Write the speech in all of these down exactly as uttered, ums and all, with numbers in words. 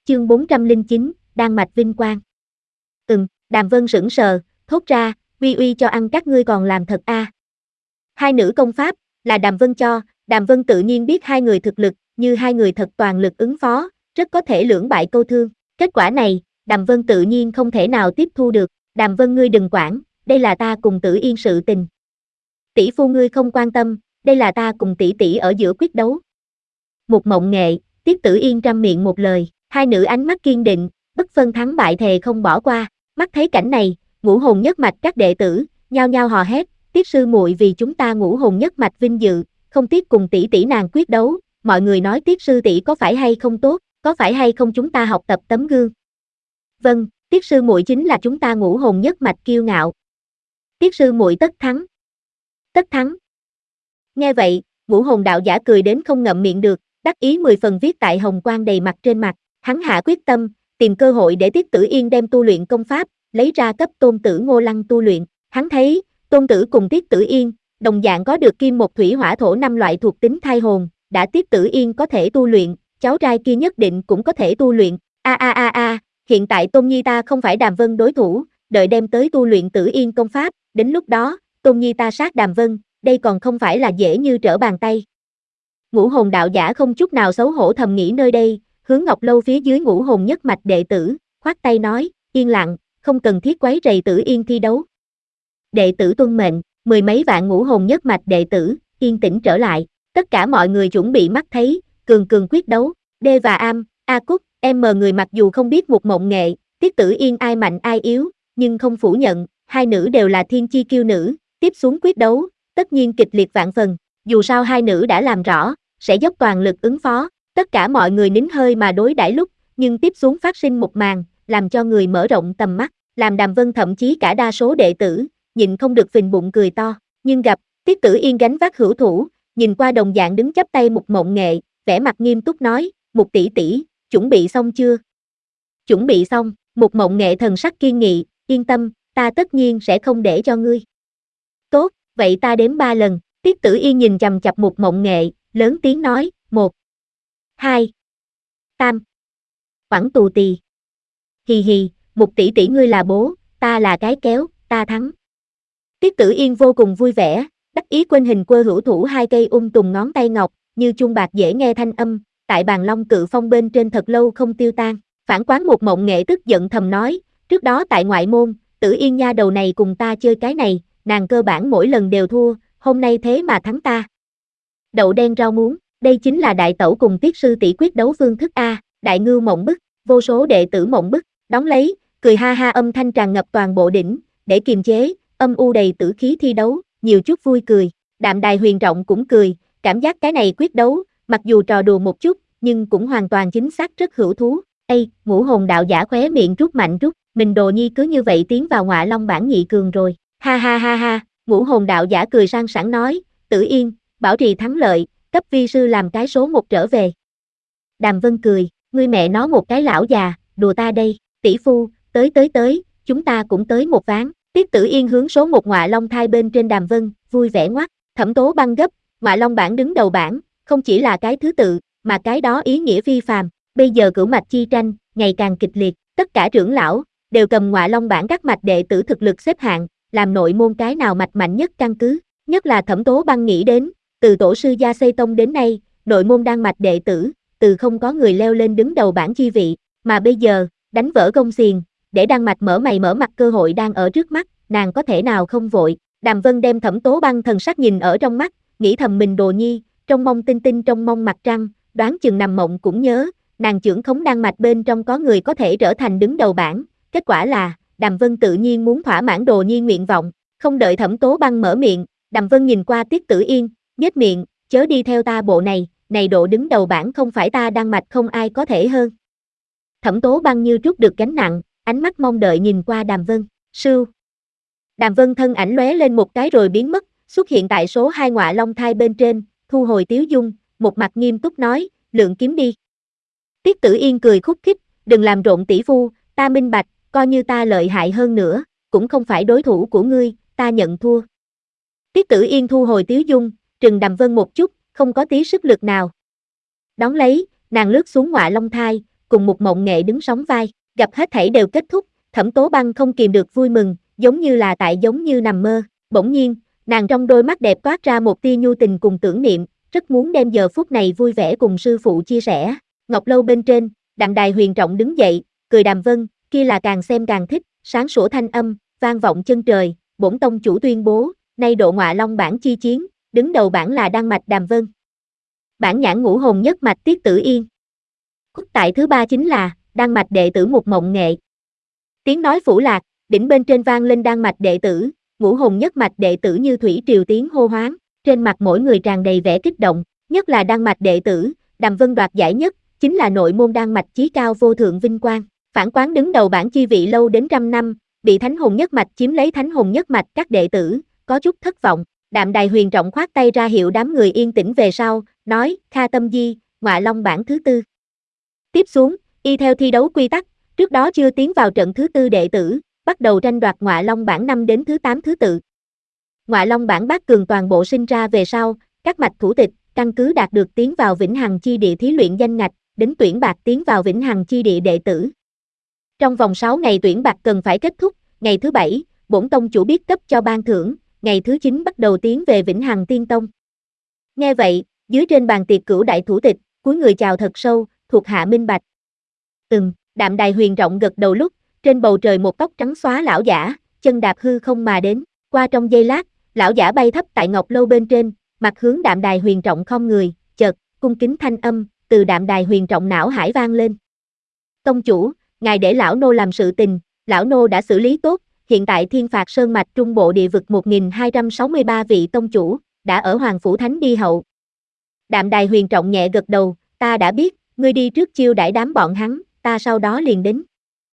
chương bốn trăm lẻ chín, Đan mạch vinh quang. Ừm, Đàm Vân sững sờ, thốt ra, uy uy cho ăn các ngươi còn làm thật a. À. Hai nữ công pháp, là Đàm Vân cho, Đàm Vân tự nhiên biết hai người thực lực, như hai người thật toàn lực ứng phó, rất có thể lưỡng bại câu thương. Kết quả này, Đàm Vân tự nhiên không thể nào tiếp thu được. Đàm Vân ngươi đừng quản, đây là ta cùng Tử Yên sự tình. Tỷ phu ngươi không quan tâm, đây là ta cùng tỷ tỷ ở giữa quyết đấu. Một mộng nghệ, Tiết Tử Yên trăm miệng một lời, hai nữ ánh mắt kiên định, bất phân thắng bại thề không bỏ qua. Mắt thấy cảnh này, ngũ hồn nhất mạch các đệ tử, nhao nhao hò hét, Tiết sư muội vì chúng ta ngũ hồn nhất mạch vinh dự, không tiếc cùng tỷ tỷ nàng quyết đấu, mọi người nói Tiết sư tỷ có phải hay không tốt, có phải hay không chúng ta học tập tấm gương. Vâng, Tiết sư muội chính là chúng ta ngũ hồn nhất mạch kiêu ngạo. Tiết sư muội tất thắng. Tất thắng. Nghe vậy, ngũ hồn đạo giả cười đến không ngậm miệng được, đắc ý mười phần viết tại hồng quang đầy mặt trên mặt, hắn hạ quyết tâm, tìm cơ hội để Tiết Tử Yên đem tu luyện công pháp, lấy ra cấp Tôn Tử Ngô Lăng tu luyện. Hắn thấy, Tôn Tử cùng Tiết Tử Yên, đồng dạng có được kim một thủy hỏa thổ năm loại thuộc tính thai hồn, đã Tiết Tử Yên có thể tu luyện, cháu trai kia nhất định cũng có thể tu luyện. A a a a, hiện tại Tôn Nhi ta không phải Đàm Vân đối thủ, đợi đem tới tu luyện Tử Yên công pháp, đến lúc đó, Tôn Nhi ta sát Đàm Vân, đây còn không phải là dễ như trở bàn tay. Ngũ hồn đạo giả không chút nào xấu hổ thầm nghĩ nơi đây, hướng Ngọc Lâu phía dưới ngũ hồn nhất mạch đệ tử, khoát tay nói, yên lặng, không cần thiết quấy rầy Tử Yên thi đấu. Đệ tử tuân mệnh, mười mấy vạn ngũ hồn nhất mạch đệ tử, yên tĩnh trở lại, tất cả mọi người chuẩn bị mắt thấy, cường cường quyết đấu, D và Am, A Cúc, M người mặc dù không biết một mộng nghệ, Tiết Tử Yên ai mạnh ai yếu, nhưng không phủ nhận, hai nữ đều là thiên chi kiêu nữ, tiếp xuống quyết đấu, tất nhiên kịch liệt vạn phần, dù sao hai nữ đã làm rõ, sẽ dốc toàn lực ứng phó, tất cả mọi người nín hơi mà đối đãi lúc, nhưng tiếp xuống phát sinh một màn, làm cho người mở rộng tầm mắt, làm Đàm Vân thậm chí cả đa số đệ tử, nhịn không được phình bụng cười to, nhưng gặp, Tiết Tử Yên gánh vác hữu thủ, nhìn qua đồng dạng đứng chắp tay một mộng nghệ, vẻ mặt nghiêm túc nói, một tỷ tỷ, chuẩn bị xong chưa? Chuẩn bị xong, một mộng nghệ thần sắc kiên nghị, yên tâm, ta tất nhiên sẽ không để cho ngươi. Tốt, vậy ta đếm ba lần, Tiết Tử Yên nhìn chằm chặp một mộng nghệ, lớn tiếng nói, một, hai, tam, quẳng tù tì. Hì hì, một tỷ tỷ ngươi là bố, ta là cái kéo, ta thắng. Tiết Tử Yên vô cùng vui vẻ, đắc ý quên hình quơ hữu thủ hai cây ung tùng ngón tay ngọc, như chuông bạc dễ nghe thanh âm, tại bàn long cự phong bên trên thật lâu không tiêu tan. Phản quán một mộng nghệ tức giận thầm nói, trước đó tại ngoại môn, Tử Yên nha đầu này cùng ta chơi cái này, nàng cơ bản mỗi lần đều thua, hôm nay thế mà thắng ta. Đậu đen rau muống, đây chính là đại tẩu cùng Tiết sư tỷ quyết đấu phương thức A, đại ngưu mộng bức, vô số đệ tử mộng bức, đón lấy, cười ha ha âm thanh tràn ngập toàn bộ đỉnh, để kiềm chế, âm u đầy tử khí thi đấu, nhiều chút vui cười, Đạm Đài Huyền Trọng cũng cười, cảm giác cái này quyết đấu, mặc dù trò đùa một chút, nhưng cũng hoàn toàn chính xác rất hữu thú. Ê, ngũ hồn đạo giả khóe miệng rút mạnh rút, mình Đồ Nhi cứ như vậy tiến vào Ngọa Long bảng nhị cường rồi, ha ha ha ha, ngũ hồn đạo giả cười sang sảng nói, Tử Yên, bảo trì thắng lợi, cấp vi sư làm cái số một trở về. Đàm Vân cười, ngươi mẹ nó một cái lão già, đùa ta đây, tỷ phu, tới tới tới, chúng ta cũng tới một ván. Tiết Tử Yên hướng số một Ngọa Long thai bên trên Đàm Vân, vui vẻ ngoắc, Thẩm Tố Băng gấp, Ngọa Long bảng đứng đầu bảng, không chỉ là cái thứ tự, mà cái đó ý nghĩa phi phàm, bây giờ cửu mạch chi tranh, ngày càng kịch liệt, tất cả trưởng lão, đều cầm Ngọa Long bảng các mạch đệ tử thực lực xếp hạng, làm nội môn cái nào mạch mạnh nhất căn cứ, nhất là Thẩm Tố Băng nghĩ đến, từ tổ sư Gia Xây Tông đến nay, nội môn đan mạch đệ tử, từ không có người leo lên đứng đầu bảng chi vị, mà bây giờ, đánh vỡ gông xiềng, để đan mạch mở mày mở mặt cơ hội đang ở trước mắt, nàng có thể nào không vội. Đàm Vân đem Thẩm Tố Băng thần sắc nhìn ở trong mắt, nghĩ thầm mình Đồ Nhi, trong mong tinh tinh trong mong mặt trăng, đoán chừng nằm mộng cũng nhớ, nàng trưởng khống đan mạch bên trong có người có thể trở thành đứng đầu bảng, kết quả là, Đàm Vân tự nhiên muốn thỏa mãn Đồ Nhi nguyện vọng, không đợi Thẩm Tố Băng mở miệng, Đàm Vân nhìn qua Tiết Tử Yên, nhếch miệng, chớ đi theo ta bộ này, này độ đứng đầu bảng không phải ta đan mạch không ai có thể hơn. Thẩm Tố Băng như trút được gánh nặng, ánh mắt mong đợi nhìn qua Đàm Vân, sưu. Đàm Vân thân ảnh lóe lên một cái rồi biến mất, xuất hiện tại số hai Ngọa Long thai bên trên, thu hồi tiếu dung, một mặt nghiêm túc nói, lượng kiếm đi. Tiết Tử Yên cười khúc khích, đừng làm rộn tỷ phu, ta minh bạch, coi như ta lợi hại hơn nữa, cũng không phải đối thủ của ngươi, ta nhận thua. Tiết Tử Yên thu hồi tiếu dung, trừng Đàm Vân một chút, không có tí sức lực nào. Đón lấy, nàng lướt xuống Ngọa Long thai, cùng Mục Mộng Nghệ đứng sóng vai, gặp hết thảy đều kết thúc, Thẩm Tố Băng không kìm được vui mừng, giống như là tại giống như nằm mơ, bỗng nhiên, nàng trong đôi mắt đẹp toát ra một tia nhu tình cùng tưởng niệm, rất muốn đem giờ phút này vui vẻ cùng sư phụ chia sẻ. Ngọc lâu bên trên, Đạm Đài Huyền Trọng đứng dậy, cười Đàm Vân, kia là càng xem càng thích, sáng sủa thanh âm, vang vọng chân trời, bổn tông chủ tuyên bố, nay độ Ngọa Long bảng chi chiến, đứng đầu bảng là Đan Mạch Đàm Vân. Bản nhãn ngũ hồn nhất mạch Tiết Tử Yên. Quốc tại thứ ba chính là, Đan Mạch đệ tử Mục Mộng Nghệ. Tiếng nói phủ lạc, đỉnh bên trên vang lên Đan Mạch đệ tử, ngũ hồn nhất mạch đệ tử như thủy triều tiếng hô hoáng, trên mặt mỗi người tràn đầy vẻ kích động, nhất là Đan Mạch đệ tử, Đàm Vân đoạt giải nhất, chính là nội môn Đan Mạch chí cao vô thượng vinh quang, phản quán đứng đầu bảng chi vị lâu đến trăm năm, bị Thánh Hồn nhất mạch chiếm lấy Thánh Hồn nhất mạch các đệ tử, có chút thất vọng. Đạm Đài Huyền Trọng khoát tay ra hiệu đám người yên tĩnh về sau, nói, Kha Tâm Di, Ngọa Long bảng thứ tư. Tiếp xuống, y theo thi đấu quy tắc, trước đó chưa tiến vào trận thứ tư đệ tử, bắt đầu tranh đoạt Ngọa Long bảng năm đến thứ tám thứ tự. Ngọa Long bảng bát cường toàn bộ sinh ra về sau, các mạch thủ tịch, căn cứ đạt được tiến vào Vĩnh Hằng chi địa thí luyện danh ngạch, đến tuyển bạc tiến vào Vĩnh Hằng chi địa đệ tử. Trong vòng sáu ngày tuyển bạc cần phải kết thúc, ngày thứ bảy, bổn tông chủ biết cấp cho ban thưởng, ngày thứ chín bắt đầu tiến về Vĩnh Hằng Tiên Tông. Nghe vậy, dưới trên bàn tiệc cửu đại thủ tịch, cúi người chào thật sâu, thuộc hạ minh bạch. Ừm, Đạm Đài Huyền Trọng gật đầu lúc, trên bầu trời một tóc trắng xóa lão giả, chân đạp hư không mà đến, qua trong giây lát, lão giả bay thấp tại ngọc lâu bên trên, mặt hướng Đạm Đài Huyền Trọng không người, chợt, cung kính thanh âm, từ Đạm Đài Huyền Trọng não hải vang lên. Tông chủ, ngài để lão nô làm sự tình, lão nô đã xử lý tốt, hiện tại Thiên Phạt Sơn mạch trung bộ địa vực một nghìn hai trăm sáu mươi ba vị tông chủ, đã ở Hoàng Phủ Thánh đi hậu. Đạm Đài Huyền Trọng nhẹ gật đầu, ta đã biết, ngươi đi trước chiêu đãi đám bọn hắn, ta sau đó liền đến.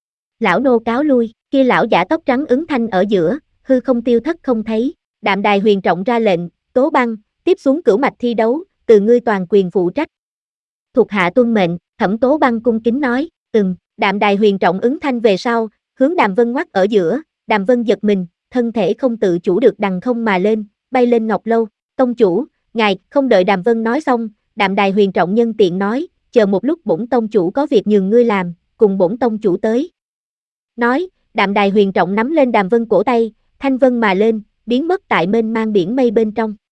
Lão nô cáo lui, kia lão giả tóc trắng ứng thanh ở giữa, hư không tiêu thất không thấy. Đạm Đài Huyền Trọng ra lệnh, Tố Băng, tiếp xuống cửu mạch thi đấu, từ ngươi toàn quyền phụ trách. Thuộc hạ tuân mệnh, Thẩm Tố Băng cung kính nói, ừm. Đạm Đài Huyền Trọng ứng thanh về sau, hướng Đàm Vân ngoắc ở giữa, Đàm Vân giật mình, thân thể không tự chủ được đằng không mà lên, bay lên ngọc lâu. Tông chủ, ngài, không đợi Đàm Vân nói xong, Đạm Đài Huyền Trọng nhân tiện nói, chờ một lúc bổn tông chủ có việc nhường ngươi làm, cùng bổn tông chủ tới. Nói, Đạm Đài Huyền Trọng nắm lên Đàm Vân cổ tay, thanh vân mà lên, biến mất tại mênh mang biển mây bên trong.